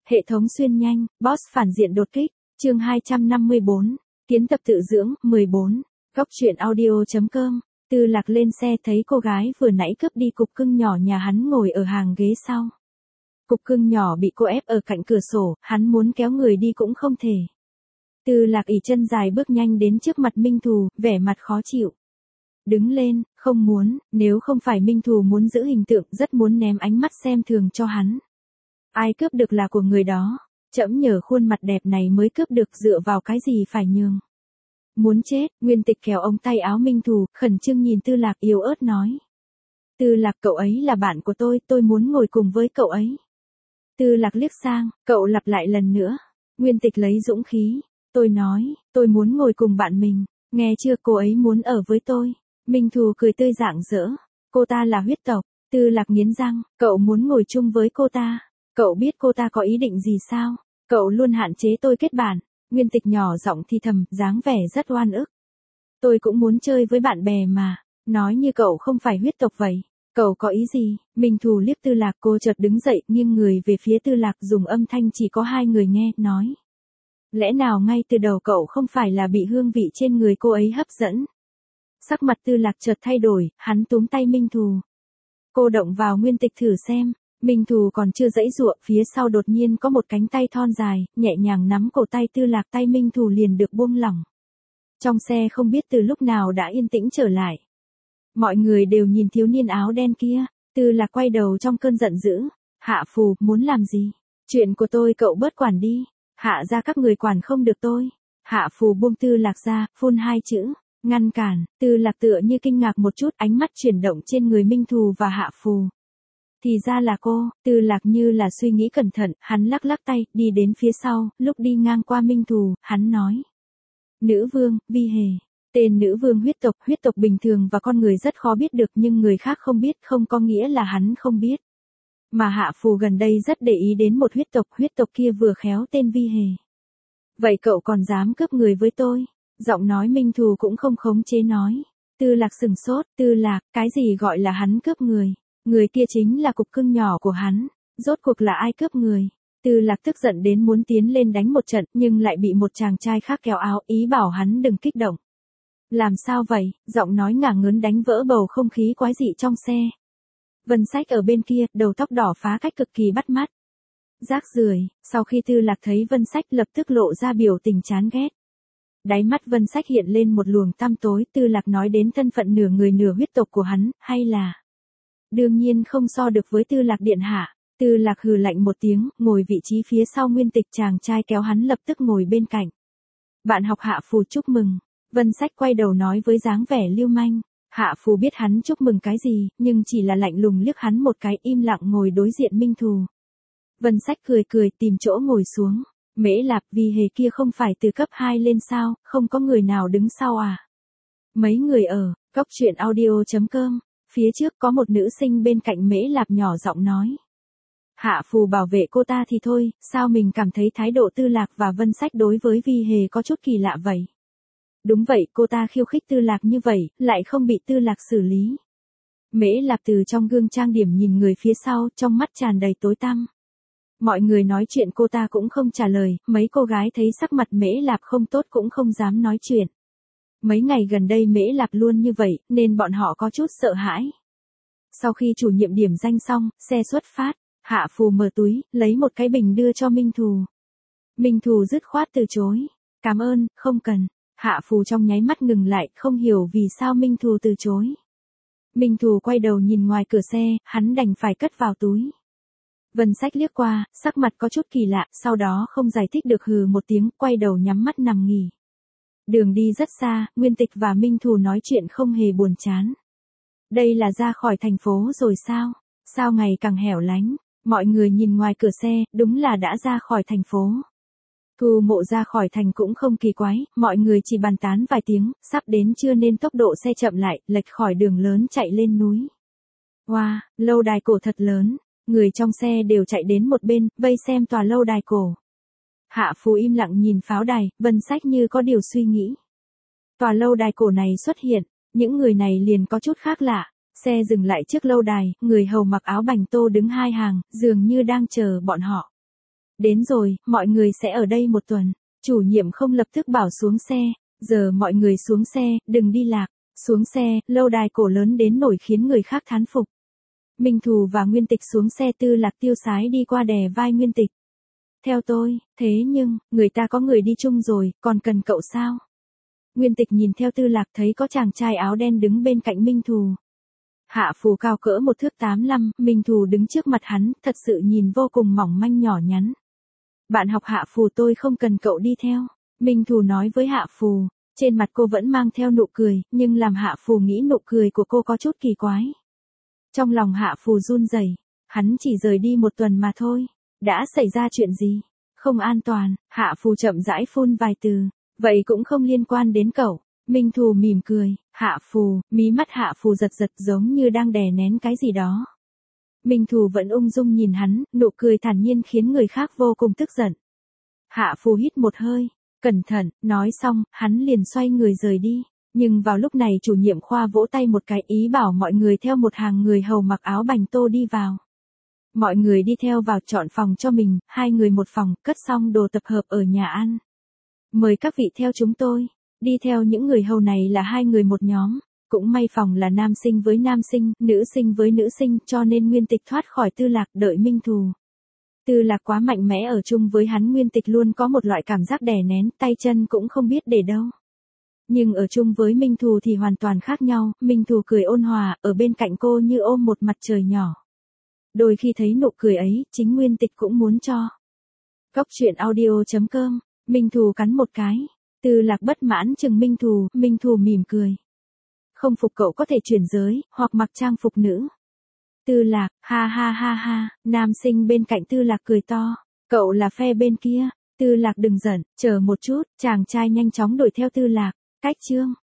Hệ thống xuyên nhanh, boss phản diện đột kích, chương 254, kiến tập tự dưỡng, 14, góc truyện audio.com, Tư Lạc lên xe thấy cô gái vừa nãy cướp đi cục cưng nhỏ nhà hắn ngồi ở hàng ghế sau. Cục cưng nhỏ bị cô ép ở cạnh cửa sổ, hắn muốn kéo người đi cũng không thể. Tư Lạc ỉ chân dài bước nhanh đến trước mặt Minh Thù, vẻ mặt khó chịu. Đứng lên, không muốn, nếu không phải Minh Thù muốn giữ hình tượng, rất muốn ném ánh mắt xem thường cho hắn. Ai cướp được là của người đó, trẫm nhờ khuôn mặt đẹp này mới cướp được, dựa vào cái gì phải nhường. Muốn chết, Nguyên Tịch kéo ống tay áo Minh Thù, khẩn trương nhìn Tư Lạc yếu ớt nói. Tư Lạc, cậu ấy là bạn của tôi muốn ngồi cùng với cậu ấy. Tư Lạc liếc sang, cậu lặp lại lần nữa. Nguyên Tịch lấy dũng khí, tôi nói, tôi muốn ngồi cùng bạn mình, nghe chưa, cô ấy muốn ở với tôi. Minh Thù cười tươi rạng rỡ, cô ta là huyết tộc. Tư Lạc nghiến răng, cậu muốn ngồi chung với cô ta, cậu biết cô ta có ý định gì sao, cậu luôn hạn chế tôi kết bạn. Nguyên Tịch nhỏ giọng thì thầm, dáng vẻ rất oan ức. Tôi cũng muốn chơi với bạn bè mà, nói như cậu không phải huyết tộc vậy. Cậu có ý gì? Minh Thù liếc Tư Lạc, cô chợt đứng dậy, nghiêng người về phía Tư Lạc, dùng âm thanh chỉ có hai người nghe, nói. Lẽ nào ngay từ đầu cậu không phải là bị hương vị trên người cô ấy hấp dẫn? Sắc mặt Tư Lạc chợt thay đổi, hắn túm tay Minh Thù. Cô động vào Nguyên Tịch thử xem. Minh Thù còn chưa giãy giụa, phía sau đột nhiên có một cánh tay thon dài, nhẹ nhàng nắm cổ tay Tư Lạc, tay Minh Thù liền được buông lỏng. Trong xe không biết từ lúc nào đã yên tĩnh trở lại. Mọi người đều nhìn thiếu niên áo đen kia, Tư Lạc quay đầu trong cơn giận dữ. Hạ Phù, muốn làm gì? Chuyện của tôi cậu bớt quản đi. Hạ ra các người quản không được tôi. Hạ Phù buông Tư Lạc ra, phun hai chữ. Ngăn cản. Tư Lạc tựa như kinh ngạc một chút, ánh mắt chuyển động trên người Minh Thù và Hạ Phù. Thì ra là cô. Tư Lạc như là suy nghĩ cẩn thận, hắn lắc lắc tay, đi đến phía sau, lúc đi ngang qua Minh Thù, hắn nói. Nữ vương, Vi Hề. Tên nữ vương huyết tộc bình thường và con người rất khó biết được, nhưng người khác không biết không có nghĩa là hắn không biết. Mà Hạ Phù gần đây rất để ý đến một huyết tộc kia vừa khéo tên Vi Hề. Vậy cậu còn dám cướp người với tôi? Giọng nói Minh Thù cũng không khống chế nói. Tư Lạc sừng sốt, Tư Lạc, cái gì gọi là hắn cướp người? Người kia chính là cục cưng nhỏ của hắn, rốt cuộc là ai cướp người? Tư Lạc tức giận đến muốn tiến lên đánh một trận, nhưng lại bị một chàng trai khác kéo áo, ý bảo hắn đừng kích động. Làm sao vậy? Giọng nói ngả ngớn đánh vỡ bầu không khí quái dị trong xe. Vân Sách ở bên kia, đầu tóc đỏ phá cách cực kỳ bắt mắt. Rác rưởi. Sau khi Tư Lạc thấy Vân Sách lập tức lộ ra biểu tình chán ghét. Đáy mắt Vân Sách hiện lên một luồng tăm tối. Tư Lạc nói đến thân phận nửa người nửa huyết tộc của hắn, hay là... Đương nhiên không so được với Tư Lạc điện hạ. Tư Lạc hừ lạnh một tiếng, ngồi vị trí phía sau Nguyên Tịch, chàng trai kéo hắn lập tức ngồi bên cạnh. Bạn học Hạ Phù chúc mừng. Vân Sách quay đầu nói với dáng vẻ lưu manh. Hạ Phù biết hắn chúc mừng cái gì, nhưng chỉ là lạnh lùng liếc hắn một cái, im lặng ngồi đối diện Minh Thù. Vân Sách cười tìm chỗ ngồi xuống. Mễ Lạp, Vi Hề kia không phải từ cấp 2 lên sao, không có người nào đứng sau à? Mấy người ở, góc truyện audio.com. Phía trước có một nữ sinh bên cạnh Mễ Lạp nhỏ giọng nói. Hạ Phù bảo vệ cô ta thì thôi, sao mình cảm thấy thái độ Tư Lạc và Vân Sách đối với Vi Hề có chút kỳ lạ vậy? Đúng vậy, cô ta khiêu khích Tư Lạc như vậy, lại không bị Tư Lạc xử lý. Mễ Lạp từ trong gương trang điểm nhìn người phía sau, trong mắt tràn đầy tối tăm. Mọi người nói chuyện cô ta cũng không trả lời, mấy cô gái thấy sắc mặt Mễ Lạp không tốt cũng không dám nói chuyện. Mấy ngày gần đây Mễ Lạp luôn như vậy, nên bọn họ có chút sợ hãi. Sau khi chủ nhiệm điểm danh xong, xe xuất phát, Hạ Phù mở túi, lấy một cái bình đưa cho Minh Thù. Minh Thù dứt khoát từ chối. Cảm ơn, không cần. Hạ Phù trong nháy mắt ngừng lại, không hiểu vì sao Minh Thù từ chối. Minh Thù quay đầu nhìn ngoài cửa xe, hắn đành phải cất vào túi. Vân Sách liếc qua, sắc mặt có chút kỳ lạ, sau đó không giải thích được hừ một tiếng, quay đầu nhắm mắt nằm nghỉ. Đường đi rất xa, Nguyên Tịch và Minh Thù nói chuyện không hề buồn chán. Đây là ra khỏi thành phố rồi sao? Sao ngày càng hẻo lánh? Mọi người nhìn ngoài cửa xe, đúng là đã ra khỏi thành phố. Thu Mộ ra khỏi thành cũng không kỳ quái, mọi người chỉ bàn tán vài tiếng, sắp đến trưa nên tốc độ xe chậm lại, lệch khỏi đường lớn chạy lên núi. Wow, lâu đài cổ thật lớn, người trong xe đều chạy đến một bên, vây xem tòa lâu đài cổ. Hạ Phù im lặng nhìn pháo đài, Vân Sách như có điều suy nghĩ. Tòa lâu đài cổ này xuất hiện, những người này liền có chút khác lạ. Xe dừng lại trước lâu đài, người hầu mặc áo bành tô đứng hai hàng, dường như đang chờ bọn họ. Đến rồi, mọi người sẽ ở đây một tuần. Chủ nhiệm không lập tức bảo xuống xe. Giờ mọi người xuống xe, đừng đi lạc. Xuống xe, lâu đài cổ lớn đến nổi khiến người khác thán phục. Minh Thù và Nguyên Tịch xuống xe, Tư Lạc tiêu sái đi qua đè vai Nguyên Tịch. Theo tôi, thế nhưng, người ta có người đi chung rồi, còn cần cậu sao? Nguyên Tịch nhìn theo Tư Lạc thấy có chàng trai áo đen đứng bên cạnh Minh Thù. Hạ Phù cao cỡ 1 thước 85, Minh Thù đứng trước mặt hắn, thật sự nhìn vô cùng mỏng manh nhỏ nhắn. Bạn học Hạ Phù, tôi không cần cậu đi theo. Minh Thù nói với Hạ Phù. Trên mặt cô vẫn mang theo nụ cười, nhưng làm Hạ Phù nghĩ nụ cười của cô có chút kỳ quái. Trong lòng Hạ Phù run rẩy, hắn chỉ rời đi một tuần mà thôi. Đã xảy ra chuyện gì? Không an toàn. Hạ Phù chậm rãi phun vài từ. Vậy cũng không liên quan đến cậu. Minh Thù mỉm cười. Hạ Phù, mí mắt Hạ Phù giật giật giống như đang đè nén cái gì đó. Minh Thù vẫn ung dung nhìn hắn, nụ cười thản nhiên khiến người khác vô cùng tức giận. Hạ Phù hít một hơi. Cẩn thận, nói xong, hắn liền xoay người rời đi. Nhưng vào lúc này chủ nhiệm khoa vỗ tay một cái ý bảo mọi người theo một hàng người hầu mặc áo bành tô đi vào. Mọi người đi theo vào chọn phòng cho mình, 2 người một phòng, cất xong đồ tập hợp ở nhà ăn. Mời các vị theo chúng tôi. Đi theo những người hầu này là 2 người một nhóm. Cũng may phòng là nam sinh với nam sinh, nữ sinh với nữ sinh, cho nên Nguyên Tịch thoát khỏi Tư Lạc đợi Minh Thù. Tư Lạc quá mạnh mẽ, ở chung với hắn Nguyên Tịch luôn có một loại cảm giác đè nén, tay chân cũng không biết để đâu. Nhưng ở chung với Minh Thù thì hoàn toàn khác nhau, Minh Thù cười ôn hòa, ở bên cạnh cô như ôm một mặt trời nhỏ. Đôi khi thấy nụ cười ấy, chính Nguyên Tịch cũng muốn cho. Cốc truyện audio.com, Minh Thù cắn một cái. Tư Lạc bất mãn chừng Minh Thù mỉm cười. Không phục cậu có thể chuyển giới, hoặc mặc trang phục nữ. Tư Lạc, ha ha ha ha, nam sinh bên cạnh Tư Lạc cười to. Cậu là phe bên kia. Tư Lạc đừng giận, chờ một chút, chàng trai nhanh chóng đuổi theo Tư Lạc. Cách chương